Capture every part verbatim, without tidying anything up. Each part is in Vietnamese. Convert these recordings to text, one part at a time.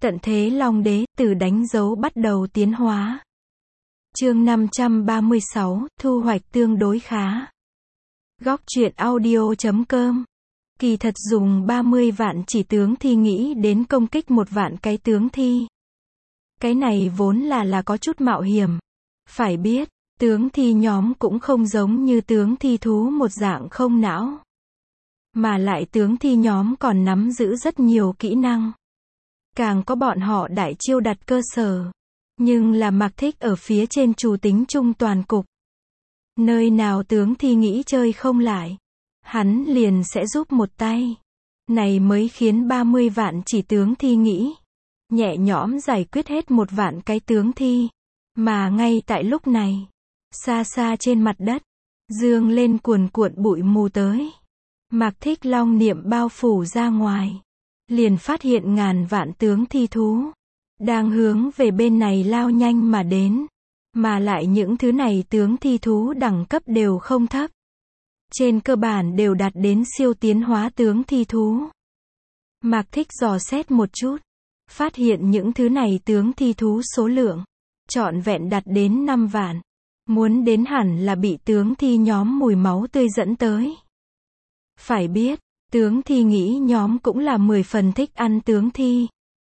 Tận thế Long Đế, từ đánh dấu bắt đầu tiến hóa. Chương năm trăm ba mươi sáu, thu hoạch tương đối khá. Góc truyện audio chấm com. Kỳ thật dùng ba mươi vạn chỉ tướng thi nghĩ đến công kích một vạn cái tướng thi. Cái này vốn là là có chút mạo hiểm. Phải biết, tướng thi nhóm cũng không giống như tướng thi thú một dạng không não. Mà lại tướng thi nhóm còn nắm giữ rất nhiều kỹ năng. Càng có bọn họ đại chiêu đặt cơ sở. Nhưng là Mạc Thích ở phía trên chủ tính chung toàn cục. Nơi nào tướng thi nghĩ chơi không lại, hắn liền sẽ giúp một tay. Này mới khiến ba mươi vạn chỉ tướng thi nghĩ nhẹ nhõm giải quyết hết một vạn cái tướng thi. Mà ngay tại lúc này, xa xa trên mặt đất, dương lên cuồn cuộn bụi mù tới. Mạc Thích long niệm bao phủ ra ngoài, liền phát hiện ngàn vạn tướng thi thú đang hướng về bên này lao nhanh mà đến. Mà lại những thứ này tướng thi thú đẳng cấp đều không thấp. Trên cơ bản đều đạt đến siêu tiến hóa tướng thi thú. Mạc Thích dò xét một chút, phát hiện những thứ này tướng thi thú số lượng trọn vẹn đạt đến năm vạn. Muốn đến hẳn là bị tướng thi nhóm mùi máu tươi dẫn tới. Phải biết, tướng thi nghĩ nhóm cũng là mười phần thích ăn tướng thi.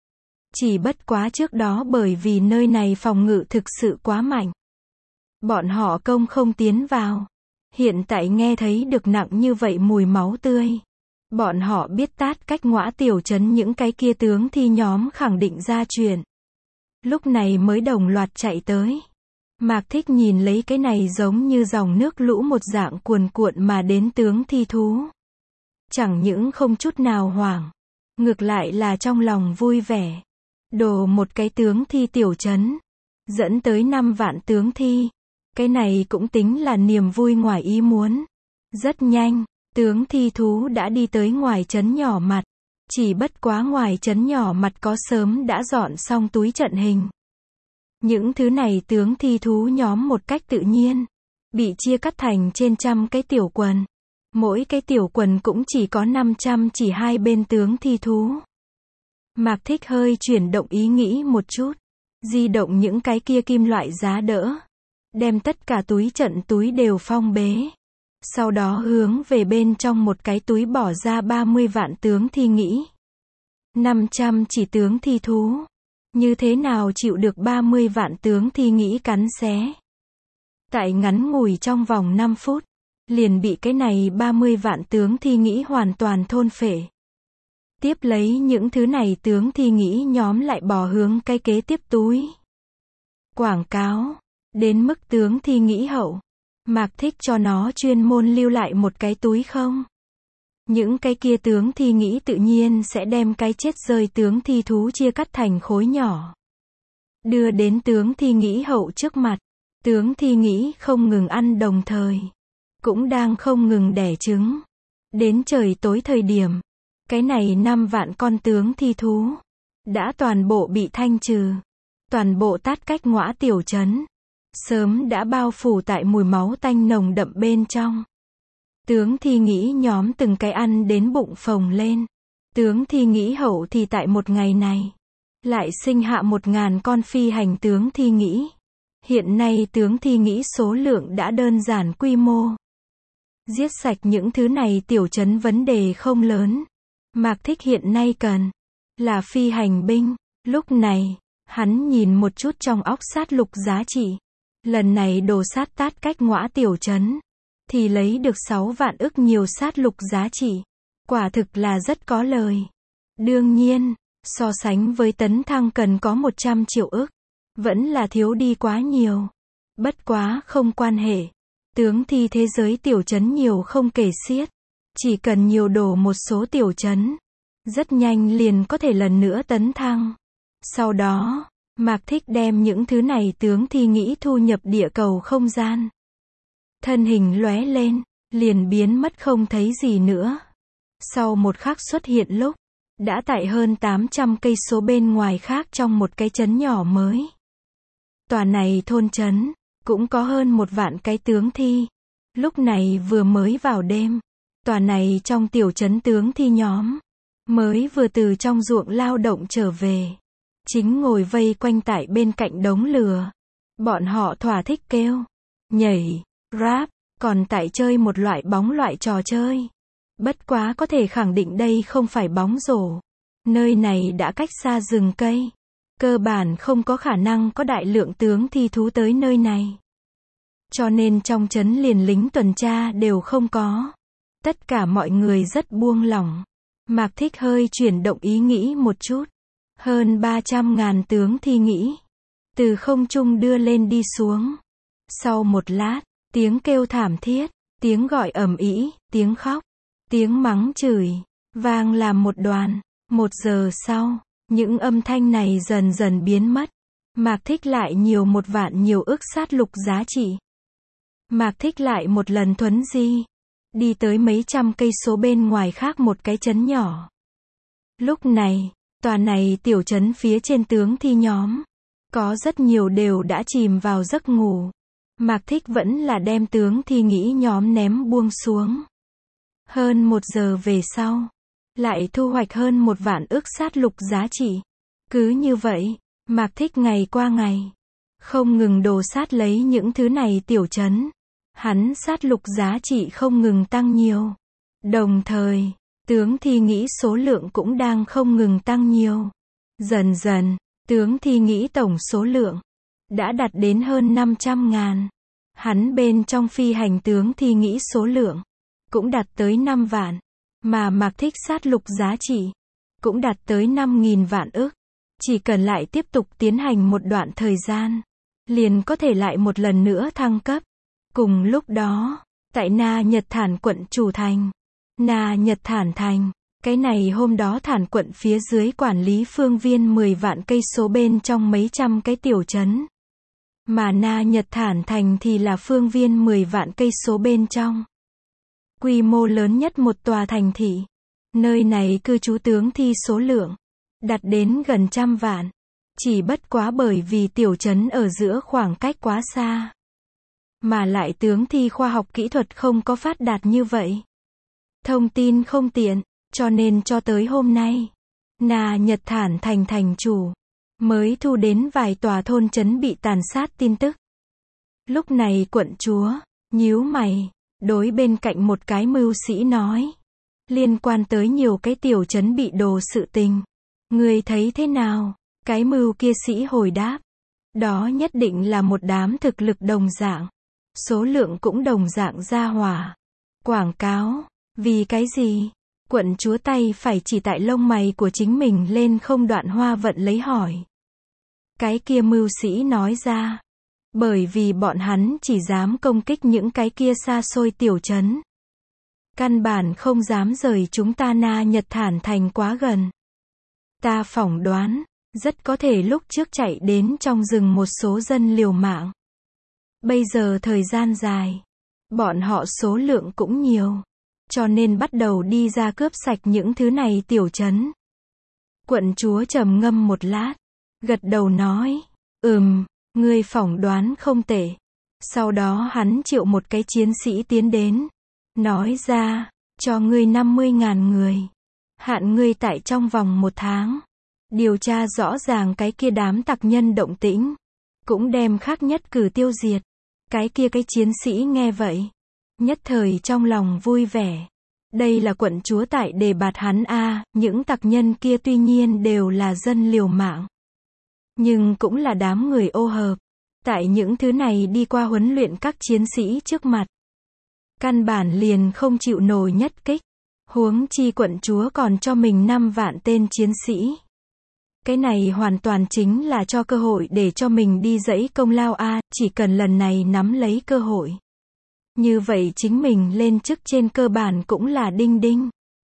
Chỉ bất quá trước đó bởi vì nơi này phòng ngự thực sự quá mạnh, bọn họ công không tiến vào. Hiện tại nghe thấy được nặng như vậy mùi máu tươi, bọn họ biết tát cách ngõa tiểu trấn những cái kia tướng thi nhóm khẳng định ra chuyện. Lúc này mới đồng loạt chạy tới. Mạc Thích nhìn lấy cái này giống như dòng nước lũ một dạng cuồn cuộn mà đến tướng thi thú. Chẳng những không chút nào hoảng, ngược lại là trong lòng vui vẻ. Đồ một cái tướng thi tiểu trấn, dẫn tới năm vạn tướng thi. Cái này cũng tính là niềm vui ngoài ý muốn. Rất nhanh, tướng thi thú đã đi tới ngoài trấn nhỏ mặt. Chỉ bất quá ngoài trấn nhỏ mặt có sớm đã dọn xong túi trận hình. Những thứ này tướng thi thú nhóm một cách tự nhiên bị chia cắt thành trên trăm cái tiểu quần. Mỗi cái tiểu quần cũng chỉ có năm trăm chỉ hai bên tướng thi thú. Mạc Thích hơi chuyển động ý nghĩ một chút, di động những cái kia kim loại giá đỡ, đem tất cả túi trận túi đều phong bế. Sau đó hướng về bên trong một cái túi bỏ ra ba mươi vạn tướng thi nghĩ. năm trăm chỉ tướng thi thú. Như thế nào chịu được ba mươi vạn tướng thi nghĩ cắn xé. Tại ngắn ngủi trong vòng năm phút, liền bị cái này ba mươi vạn tướng thi nghĩ hoàn toàn thôn phệ. Tiếp lấy những thứ này tướng thi nghĩ nhóm lại bò hướng cái kế tiếp túi. Quảng cáo. Đến mức tướng thi nghĩ hậu, Mạc Thích cho nó chuyên môn lưu lại một cái túi không. Những cái kia tướng thi nghĩ tự nhiên sẽ đem cái chết rơi tướng thi thú chia cắt thành khối nhỏ. Đưa đến tướng thi nghĩ hậu trước mặt. Tướng thi nghĩ không ngừng ăn đồng thời, cũng đang không ngừng đẻ trứng. Đến trời tối thời điểm, cái này năm vạn con tướng thi thú đã toàn bộ bị thanh trừ. Toàn bộ tát cách ngõa tiểu trấn sớm đã bao phủ tại mùi máu tanh nồng đậm bên trong. Tướng thi nghĩ nhóm từng cái ăn đến bụng phồng lên. Tướng thi nghĩ hậu thì tại một ngày này lại sinh hạ một ngàn con phi hành tướng thi nghĩ. Hiện nay tướng thi nghĩ số lượng đã đơn giản quy mô. Giết sạch những thứ này tiểu trấn vấn đề không lớn. Mạc Thích hiện nay cần là phi hành binh. Lúc này, hắn nhìn một chút trong óc sát lục giá trị. Lần này đồ sát tát cách ngõa tiểu trấn thì lấy được sáu vạn ức nhiều sát lục giá trị. Quả thực là rất có lời. Đương nhiên, so sánh với tấn thăng cần có một trăm triệu ức, vẫn là thiếu đi quá nhiều. Bất quá không quan hệ. Tướng thi thế giới tiểu trấn nhiều không kể xiết. Chỉ cần nhiều đổ một số tiểu trấn, rất nhanh liền có thể lần nữa tấn thăng. Sau đó, Mạc Thích đem những thứ này tướng thi nghĩ thu nhập địa cầu không gian. Thân hình lóe lên, liền biến mất không thấy gì nữa. Sau một khắc xuất hiện lúc, đã tại hơn tám trăm cây số bên ngoài khác trong một cái trấn nhỏ mới. Tòa này thôn trấn, cũng có hơn một vạn cái tướng thi. Lúc này vừa mới vào đêm, tòa này trong tiểu trấn tướng thi nhóm mới vừa từ trong ruộng lao động trở về. chính ngồi vây quanh tại bên cạnh đống lửa. Bọn họ thỏa thích kêu, nhảy, rap, còn tại chơi một loại bóng loại trò chơi. Bất quá có thể khẳng định đây không phải bóng rổ. Nơi này đã cách xa rừng cây. Cơ bản không có khả năng có đại lượng tướng thi thú tới nơi này. Cho nên trong trấn liền lính tuần tra đều không có. Tất cả mọi người rất buông lỏng. Mạc Thích hơi chuyển động ý nghĩ một chút. Hơn ba trăm ngàn tướng thi nghĩ. Từ không trung đưa lên đi xuống. Sau một lát, tiếng kêu thảm thiết, tiếng gọi ầm ĩ, tiếng khóc, tiếng mắng chửi, vang làm một đoàn. Một giờ sau, những âm thanh này dần dần biến mất. Mạc Thích lại nhiều một vạn nhiều ức sát lục giá trị. Mạc Thích lại một lần thuấn di. Đi tới mấy trăm cây số bên ngoài khác một cái trấn nhỏ. Lúc này, tòa này tiểu trấn phía trên tướng thi nhóm. Có rất nhiều đều đã chìm vào giấc ngủ. Mạc Thích vẫn là đem tướng thi nghĩ nhóm ném buông xuống. Hơn một giờ về sau. Lại thu hoạch hơn một vạn ức sát lục giá trị. Cứ như vậy, Mạc Thích ngày qua ngày. Không ngừng đồ sát lấy những thứ này tiểu trấn. Hắn sát lục giá trị không ngừng tăng nhiều. Đồng thời, tướng thi nghĩ số lượng cũng đang không ngừng tăng nhiều. Dần dần, tướng thi nghĩ tổng số lượng đã đạt đến hơn năm trăm ngàn. Hắn bên trong phi hành tướng thi nghĩ số lượng cũng đạt tới năm vạn. Mà Mạc Thích sát lục giá trị cũng đạt tới năm nghìn vạn ức. Chỉ cần lại tiếp tục tiến hành một đoạn thời gian, liền có thể lại một lần nữa thăng cấp. Cùng lúc đó, tại Na Nhật Thản quận chủ thành, Na Nhật Thản thành, cái này hôm đó Thản quận phía dưới quản lý phương viên mười vạn cây số bên trong mấy trăm cái tiểu trấn. Mà Na Nhật Thản thành thì là phương viên mười vạn cây số bên trong. Quy mô lớn nhất một tòa thành thị. Nơi này cư trú tướng thi số lượng đạt đến gần trăm vạn. Chỉ bất quá bởi vì tiểu trấn ở giữa khoảng cách quá xa. Mà lại tướng thi khoa học kỹ thuật không có phát đạt như vậy. Thông tin không tiện, cho nên cho tới hôm nay, Na Nhật Thản thành thành chủ mới thu đến vài tòa thôn trấn bị tàn sát tin tức. Lúc này quận chúa nhíu mày, đối bên cạnh một cái mưu sĩ nói, liên quan tới nhiều cái tiểu trấn bị đồ sự tình, người thấy thế nào? Cái mưu kia sĩ hồi đáp, đó nhất định là một đám thực lực đồng dạng, số lượng cũng đồng dạng ra hỏa. Quảng cáo, vì cái gì? Quận chúa tay phải chỉ tại lông mày của chính mình lên không đoạn hoa vận lấy hỏi. Cái kia mưu sĩ nói ra, bởi vì bọn hắn chỉ dám công kích những cái kia xa xôi tiểu trấn. Căn bản không dám rời chúng ta Na Nhật Thản thành quá gần. Ta phỏng đoán, rất có thể lúc trước chạy đến trong rừng một số dân liều mạng. Bây giờ thời gian dài, bọn họ số lượng cũng nhiều, cho nên bắt đầu đi ra cướp sạch những thứ này tiểu trấn. Quận chúa trầm ngâm một lát, gật đầu nói, ừm, ngươi phỏng đoán không tệ. Sau đó hắn triệu một cái chiến sĩ tiến đến, nói ra, cho ngươi năm mươi ngàn người. Hạn ngươi tại trong vòng một tháng. Điều tra rõ ràng cái kia đám tặc nhân động tĩnh. Cũng đem khác nhất cử tiêu diệt. Cái kia cái chiến sĩ nghe vậy. Nhất thời trong lòng vui vẻ. Đây là quận chúa tại đề bạt hắn a, những tặc nhân kia tuy nhiên đều là dân liều mạng. Nhưng cũng là đám người ô hợp. Tại những thứ này đi qua huấn luyện các chiến sĩ trước mặt. Căn bản liền không chịu nổi nhất kích. Huống chi quận chúa còn cho mình năm vạn tên chiến sĩ. Cái này hoàn toàn chính là cho cơ hội để cho mình đi dẫy công lao a, chỉ cần lần này nắm lấy cơ hội. Như vậy chính mình lên chức trên cơ bản cũng là đinh đinh.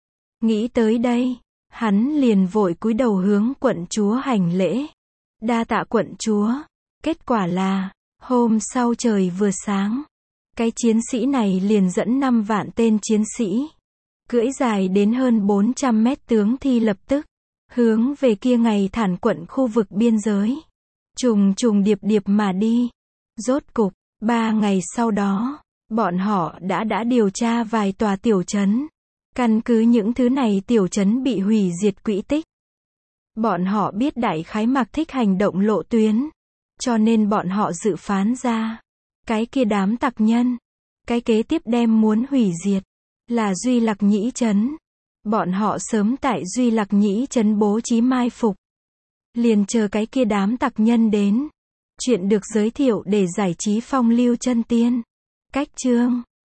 Nghĩ tới đây, hắn liền vội cúi đầu hướng quận chúa hành lễ. Đa tạ quận chúa. Kết quả là, hôm sau trời vừa sáng, cái chiến sĩ này liền dẫn năm vạn tên chiến sĩ, cưỡi dài đến hơn bốn trăm mét tướng thi lập tức, hướng về kia ngày Thản quận khu vực biên giới. Trùng trùng điệp điệp mà đi. Rốt cục, ba ngày sau đó, bọn họ đã đã điều tra vài tòa tiểu trấn. Căn cứ những thứ này tiểu trấn bị hủy diệt quỹ tích. Bọn họ biết đại khái Mạc Thích hành động lộ tuyến. Cho nên bọn họ dự phán ra. Cái kia đám tặc nhân. Cái kế tiếp đem muốn hủy diệt. Là Duy Lặc Nhĩ Trấn. Bọn họ sớm tại Duy Lặc Nhĩ Trấn bố trí mai phục. Liền chờ cái kia đám tặc nhân đến. Chuyện được giới thiệu để giải trí phong lưu chân tiên. Cách chương